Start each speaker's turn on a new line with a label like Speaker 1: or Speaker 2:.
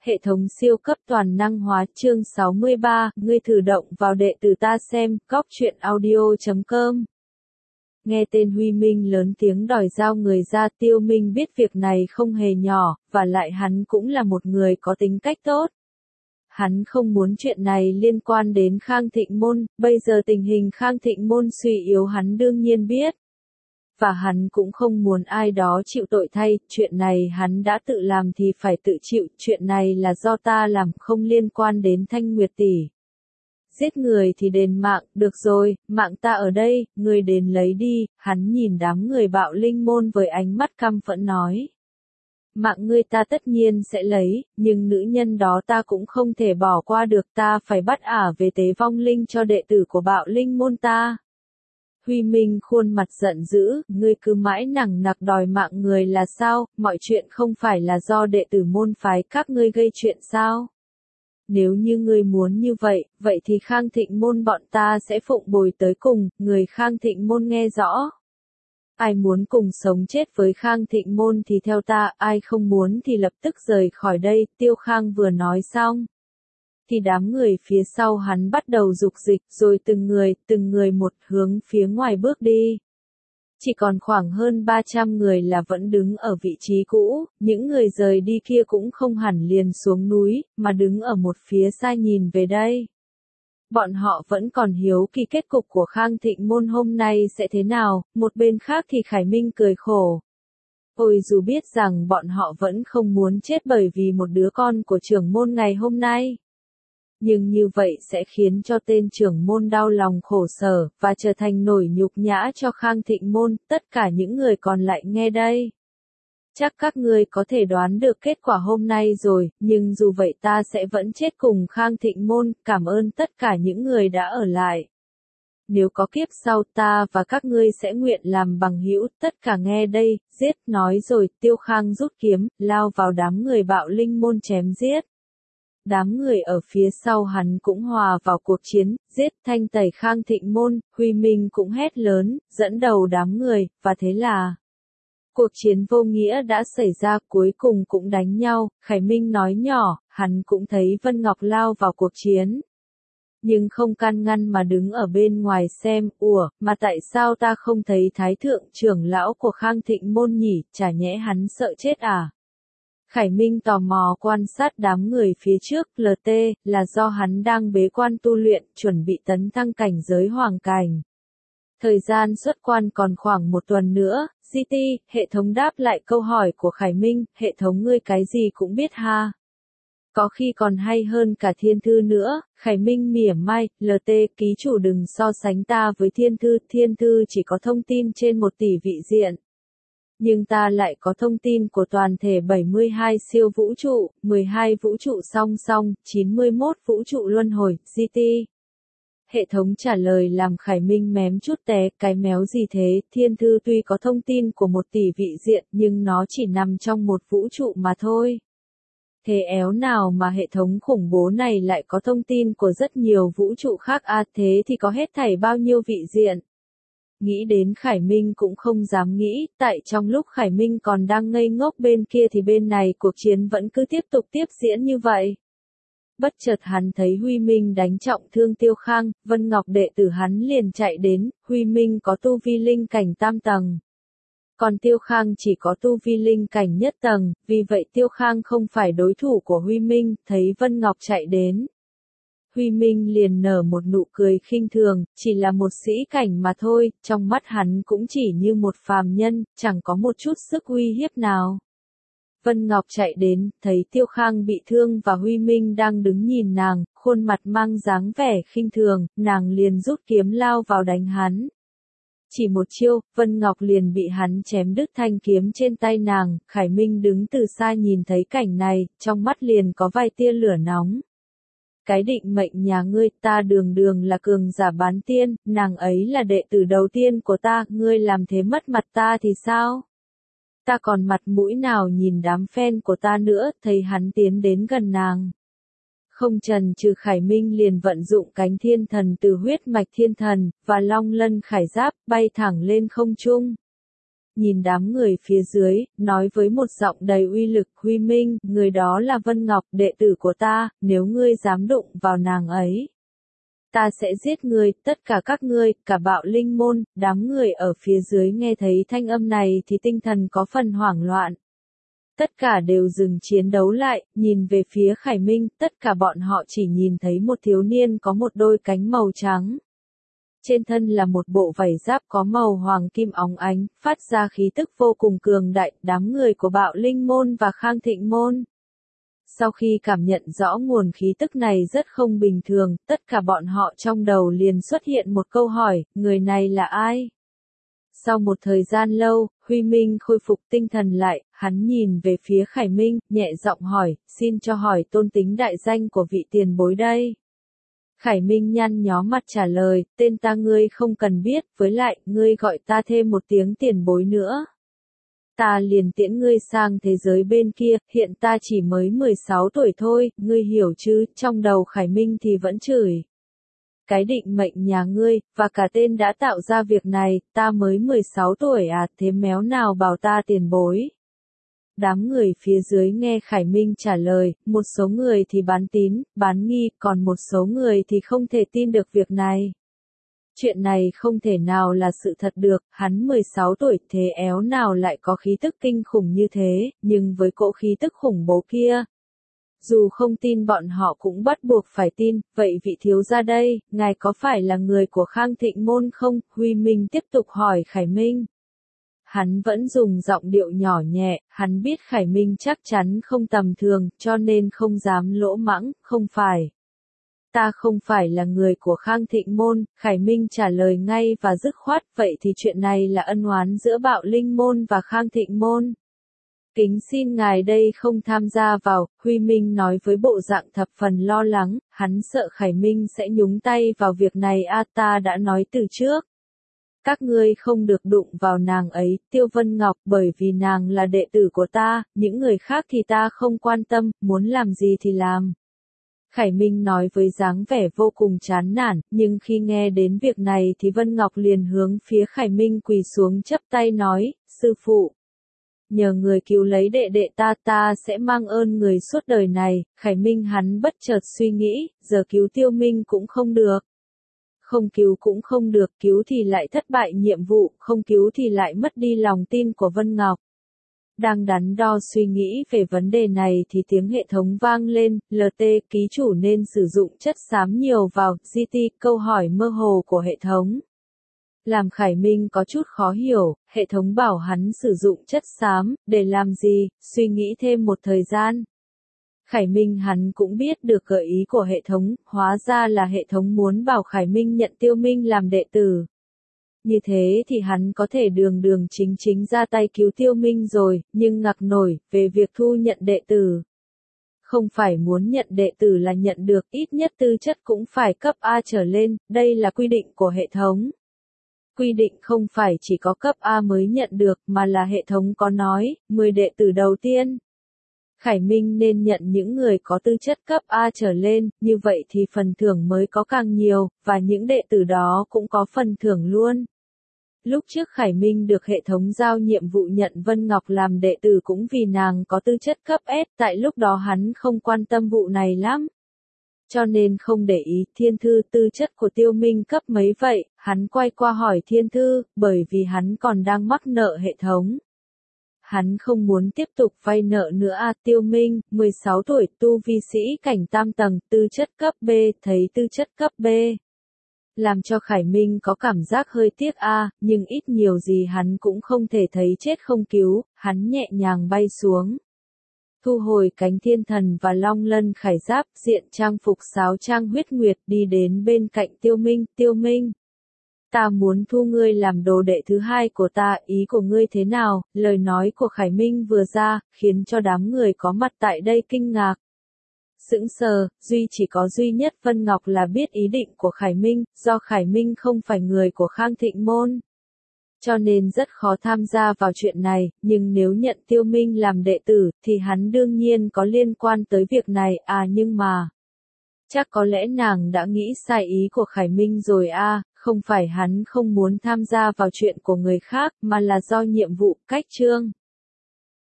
Speaker 1: Hệ thống siêu cấp toàn năng hóa chương 63, ngươi thử động vào đệ tử ta xem, góc truyện audio.com. Nghe tên Huy Minh lớn tiếng đòi giao người ra, Tiêu Minh biết việc này không hề nhỏ, và lại hắn cũng là một người có tính cách tốt. Hắn không muốn chuyện này liên quan đến Khang Thịnh Môn, bây giờ tình hình Khang Thịnh Môn suy yếu hắn đương nhiên biết. Và hắn cũng không muốn ai đó chịu tội thay, chuyện này hắn đã tự làm thì phải tự chịu, chuyện này là do ta làm, không liên quan đến Thanh Nguyệt tỷ. Giết người thì đền mạng, được rồi, mạng ta ở đây, ngươi đến lấy đi, hắn nhìn đám người Bạo Linh Môn với ánh mắt căm phẫn nói. Mạng ngươi ta tất nhiên sẽ lấy, nhưng nữ nhân đó ta cũng không thể bỏ qua được, ta phải bắt ả về tế vong linh cho đệ tử của Bạo Linh Môn ta. Huy Minh khuôn mặt giận dữ, ngươi cứ mãi nằng nặc đòi mạng người là sao, mọi chuyện không phải là do đệ tử môn phái các ngươi gây chuyện sao? Nếu như ngươi muốn như vậy, vậy thì Khang Thịnh Môn bọn ta sẽ phụng bồi tới cùng, người Khang Thịnh Môn nghe rõ. Ai muốn cùng sống chết với Khang Thịnh Môn thì theo ta, ai không muốn thì lập tức rời khỏi đây, Tiêu Khang vừa nói xong. Thì đám người phía sau hắn bắt đầu dục dịch, rồi từng người một hướng phía ngoài bước đi. Chỉ còn khoảng hơn 300 người là vẫn đứng ở vị trí cũ, những người rời đi kia cũng không hẳn liền xuống núi, mà đứng ở một phía xa nhìn về đây. Bọn họ vẫn còn hiếu kỳ kết cục của Khang Thịnh Môn hôm nay sẽ thế nào, một bên khác thì Khải Minh cười khổ. Ôi dù biết rằng bọn họ vẫn không muốn chết bởi vì một đứa con của trưởng môn ngày hôm nay. Nhưng như vậy sẽ khiến cho tên trưởng môn đau lòng khổ sở, và trở thành nổi nhục nhã cho Khang Thịnh Môn, tất cả những người còn lại nghe đây. Chắc các ngươi có thể đoán được kết quả hôm nay rồi, nhưng dù vậy ta sẽ vẫn chết cùng Khang Thịnh Môn, cảm ơn tất cả những người đã ở lại. Nếu có kiếp sau ta và các ngươi sẽ nguyện làm bằng hữu, tất cả nghe đây, giết, nói rồi, Tiêu Khang rút kiếm, lao vào đám người Bạo Linh Môn chém giết. Đám người ở phía sau hắn cũng hòa vào cuộc chiến, giết thanh tẩy Khang Thịnh Môn, Huy Minh cũng hét lớn, dẫn đầu đám người, và thế là cuộc chiến vô nghĩa đã xảy ra, cuối cùng cũng đánh nhau, Khải Minh nói nhỏ, hắn cũng thấy Vân Ngọc lao vào cuộc chiến. Nhưng không can ngăn mà đứng ở bên ngoài xem, mà tại sao ta không thấy Thái Thượng trưởng lão của Khang Thịnh Môn nhỉ, chả nhẽ hắn sợ chết à? Khải Minh tò mò quan sát đám người phía trước, LT, là do hắn đang bế quan tu luyện, chuẩn bị tấn thăng cảnh giới hoàng cảnh. Thời gian xuất quan còn khoảng 1 tuần nữa, GT, hệ thống đáp lại câu hỏi của Khải Minh, hệ thống ngươi cái gì cũng biết ha. Có khi còn hay hơn cả thiên thư nữa, Khải Minh mỉa mai, LT, ký chủ đừng so sánh ta với thiên thư chỉ có thông tin trên 1 tỷ vị diện. Nhưng ta lại có thông tin của toàn thể 72 siêu vũ trụ, 12 vũ trụ song song, 91 vũ trụ luân hồi, GT. Hệ thống trả lời làm Khải Minh mém chút té, cái méo gì thế, thiên thư tuy có thông tin của 1 tỷ vị diện nhưng nó chỉ nằm trong một vũ trụ mà thôi. Thế éo nào mà hệ thống khủng bố này lại có thông tin của rất nhiều vũ trụ khác thế thì có hết thảy bao nhiêu vị diện? Nghĩ đến Khải Minh cũng không dám nghĩ, tại trong lúc Khải Minh còn đang ngây ngốc bên kia thì bên này cuộc chiến vẫn cứ tiếp tục tiếp diễn như vậy. Bất chợt hắn thấy Huy Minh đánh trọng thương Tiêu Khang, Vân Ngọc đệ tử hắn liền chạy đến, Huy Minh có tu vi linh cảnh tam tầng. Còn Tiêu Khang chỉ có tu vi linh cảnh nhất tầng, vì vậy Tiêu Khang không phải đối thủ của Huy Minh, thấy Vân Ngọc chạy đến. Huy Minh liền nở một nụ cười khinh thường, chỉ là một sĩ cảnh mà thôi, trong mắt hắn cũng chỉ như một phàm nhân, chẳng có một chút sức uy hiếp nào. Vân Ngọc chạy đến, thấy Tiêu Khang bị thương và Huy Minh đang đứng nhìn nàng, khuôn mặt mang dáng vẻ khinh thường, nàng liền rút kiếm lao vào đánh hắn. Chỉ một chiêu, Vân Ngọc liền bị hắn chém đứt thanh kiếm trên tay nàng, Khải Minh đứng từ xa nhìn thấy cảnh này, trong mắt liền có vài tia lửa nóng. Cái định mệnh nhà ngươi, ta đường đường là cường giả bán tiên, nàng ấy là đệ tử đầu tiên của ta, ngươi làm thế mất mặt ta thì sao? Ta còn mặt mũi nào nhìn đám fan của ta nữa, thấy hắn tiến đến gần nàng. Không chần chừ Khải Minh liền vận dụng cánh thiên thần từ huyết mạch thiên thần, và long lân khải giáp, bay thẳng lên không trung. nhìn đám người phía dưới, nói với một giọng đầy uy lực, Huy Minh, người đó là Vân Ngọc, đệ tử của ta, nếu ngươi dám đụng vào nàng ấy, ta sẽ giết ngươi, tất cả các ngươi, cả Bạo Linh môn. Đám người ở phía dưới nghe thấy thanh âm này thì tinh thần có phần hoảng loạn. Tất cả đều dừng chiến đấu lại, nhìn về phía Khải Minh, tất cả bọn họ chỉ nhìn thấy một thiếu niên có một đôi cánh màu trắng. Trên thân là một bộ vảy giáp có màu hoàng kim óng ánh, phát ra khí tức vô cùng cường đại. Đám người của Bạo Linh môn và Khang Thịnh môn, sau khi cảm nhận rõ nguồn khí tức này rất không bình thường, tất cả bọn họ trong đầu liền xuất hiện một câu hỏi, người này là ai? Sau một thời gian lâu, Huy Minh khôi phục tinh thần lại, hắn nhìn về phía Khải Minh, nhẹ giọng hỏi, xin cho hỏi tôn tính đại danh của vị tiền bối đây. Khải Minh nhăn nhó mặt trả lời, tên ta ngươi không cần biết, với lại, ngươi gọi ta thêm một tiếng tiền bối nữa. Ta liền tiễn ngươi sang thế giới bên kia, hiện ta chỉ mới 16 tuổi thôi, ngươi hiểu chứ, trong đầu Khải Minh thì vẫn chửi. Cái định mệnh nhà ngươi, và cả tên đã tạo ra việc này, ta mới 16 tuổi à, thế méo nào bảo ta tiền bối. Đám người phía dưới nghe Khải Minh trả lời, một số người thì bán tín, bán nghi, còn một số người thì không thể tin được việc này. Chuyện này không thể nào là sự thật được, hắn 16 tuổi thế éo nào lại có khí tức kinh khủng như thế, nhưng với cỗ khí tức khủng bố kia. Dù không tin bọn họ cũng bắt buộc phải tin, vậy vị thiếu gia đây, ngài có phải là người của Khang Thịnh môn không? Huy Minh tiếp tục hỏi Khải Minh. Hắn vẫn dùng giọng điệu nhỏ nhẹ, hắn biết Khải Minh chắc chắn không tầm thường, cho nên không dám lỗ mãng, không phải. Ta không phải là người của Khang Thịnh môn, Khải Minh trả lời ngay và dứt khoát, vậy thì chuyện này là ân oán giữa Bạo Linh môn và Khang Thịnh môn. Kính xin ngài đây không tham gia vào, Huy Minh nói với bộ dạng thập phần lo lắng, hắn sợ Khải Minh sẽ nhúng tay vào việc này ta đã nói từ trước. Các ngươi không được đụng vào nàng ấy, Tiêu Vân Ngọc, bởi vì nàng là đệ tử của ta, những người khác thì ta không quan tâm, muốn làm gì thì làm. Khải Minh nói với dáng vẻ vô cùng chán nản, nhưng khi nghe đến việc này thì Vân Ngọc liền hướng phía Khải Minh quỳ xuống chắp tay nói, sư phụ. Nhờ người cứu lấy đệ đệ ta sẽ mang ơn người suốt đời này. Khải Minh hắn bất chợt suy nghĩ, giờ cứu Tiêu Minh cũng không được. Không cứu cũng không được, cứu thì lại thất bại nhiệm vụ, không cứu thì lại mất đi lòng tin của Vân Ngọc. Đang đắn đo suy nghĩ về vấn đề này thì tiếng hệ thống vang lên, LT ký chủ nên sử dụng chất xám nhiều vào, GT, câu hỏi mơ hồ của hệ thống. Làm Khải Minh có chút khó hiểu, hệ thống bảo hắn sử dụng chất xám, để làm gì, suy nghĩ thêm một thời gian. Khải Minh hắn cũng biết được gợi ý của hệ thống, hóa ra là hệ thống muốn bảo Khải Minh nhận Tiêu Minh làm đệ tử. Như thế thì hắn có thể đường đường chính chính ra tay cứu Tiêu Minh rồi, nhưng ngạc nổi, về việc thu nhận đệ tử. Không phải muốn nhận đệ tử là nhận được, ít nhất tư chất cũng phải cấp A trở lên, đây là quy định của hệ thống. Quy định không phải chỉ có cấp A mới nhận được, mà là hệ thống có nói, 10 đệ tử đầu tiên. Khải Minh nên nhận những người có tư chất cấp A trở lên, như vậy thì phần thưởng mới có càng nhiều, và những đệ tử đó cũng có phần thưởng luôn. Lúc trước Khải Minh được hệ thống giao nhiệm vụ nhận Vân Ngọc làm đệ tử cũng vì nàng có tư chất cấp S, tại lúc đó hắn không quan tâm vụ này lắm. Cho nên không để ý Thiên Thư tư chất của Tiêu Minh cấp mấy vậy, hắn quay qua hỏi Thiên Thư, bởi vì hắn còn đang mắc nợ hệ thống. Hắn không muốn tiếp tục vay nợ nữa Tiêu Minh, 16 tuổi, tu vi sĩ cảnh tam tầng, tư chất cấp B, thấy tư chất cấp B. Làm cho Khải Minh có cảm giác hơi tiếc nhưng ít nhiều gì hắn cũng không thể thấy chết không cứu, hắn nhẹ nhàng bay xuống. Thu hồi cánh thiên thần và long lân khải giáp, diện trang phục sáo trang huyết nguyệt đi đến bên cạnh Tiêu Minh, Tiêu Minh. Ta muốn thu ngươi làm đồ đệ thứ hai của ta, ý của ngươi thế nào? Lời nói của Khải Minh vừa ra, khiến cho đám người có mặt tại đây kinh ngạc. Sững sờ, chỉ có duy nhất Vân Ngọc là biết ý định của Khải Minh, do Khải Minh không phải người của Khang Thịnh môn. Cho nên rất khó tham gia vào chuyện này, nhưng nếu nhận Tiêu Minh làm đệ tử, thì hắn đương nhiên có liên quan tới việc này, nhưng mà... Chắc có lẽ nàng đã nghĩ sai ý của Khải Minh rồi Không phải hắn không muốn tham gia vào chuyện của người khác, mà là do nhiệm vụ, cách chương.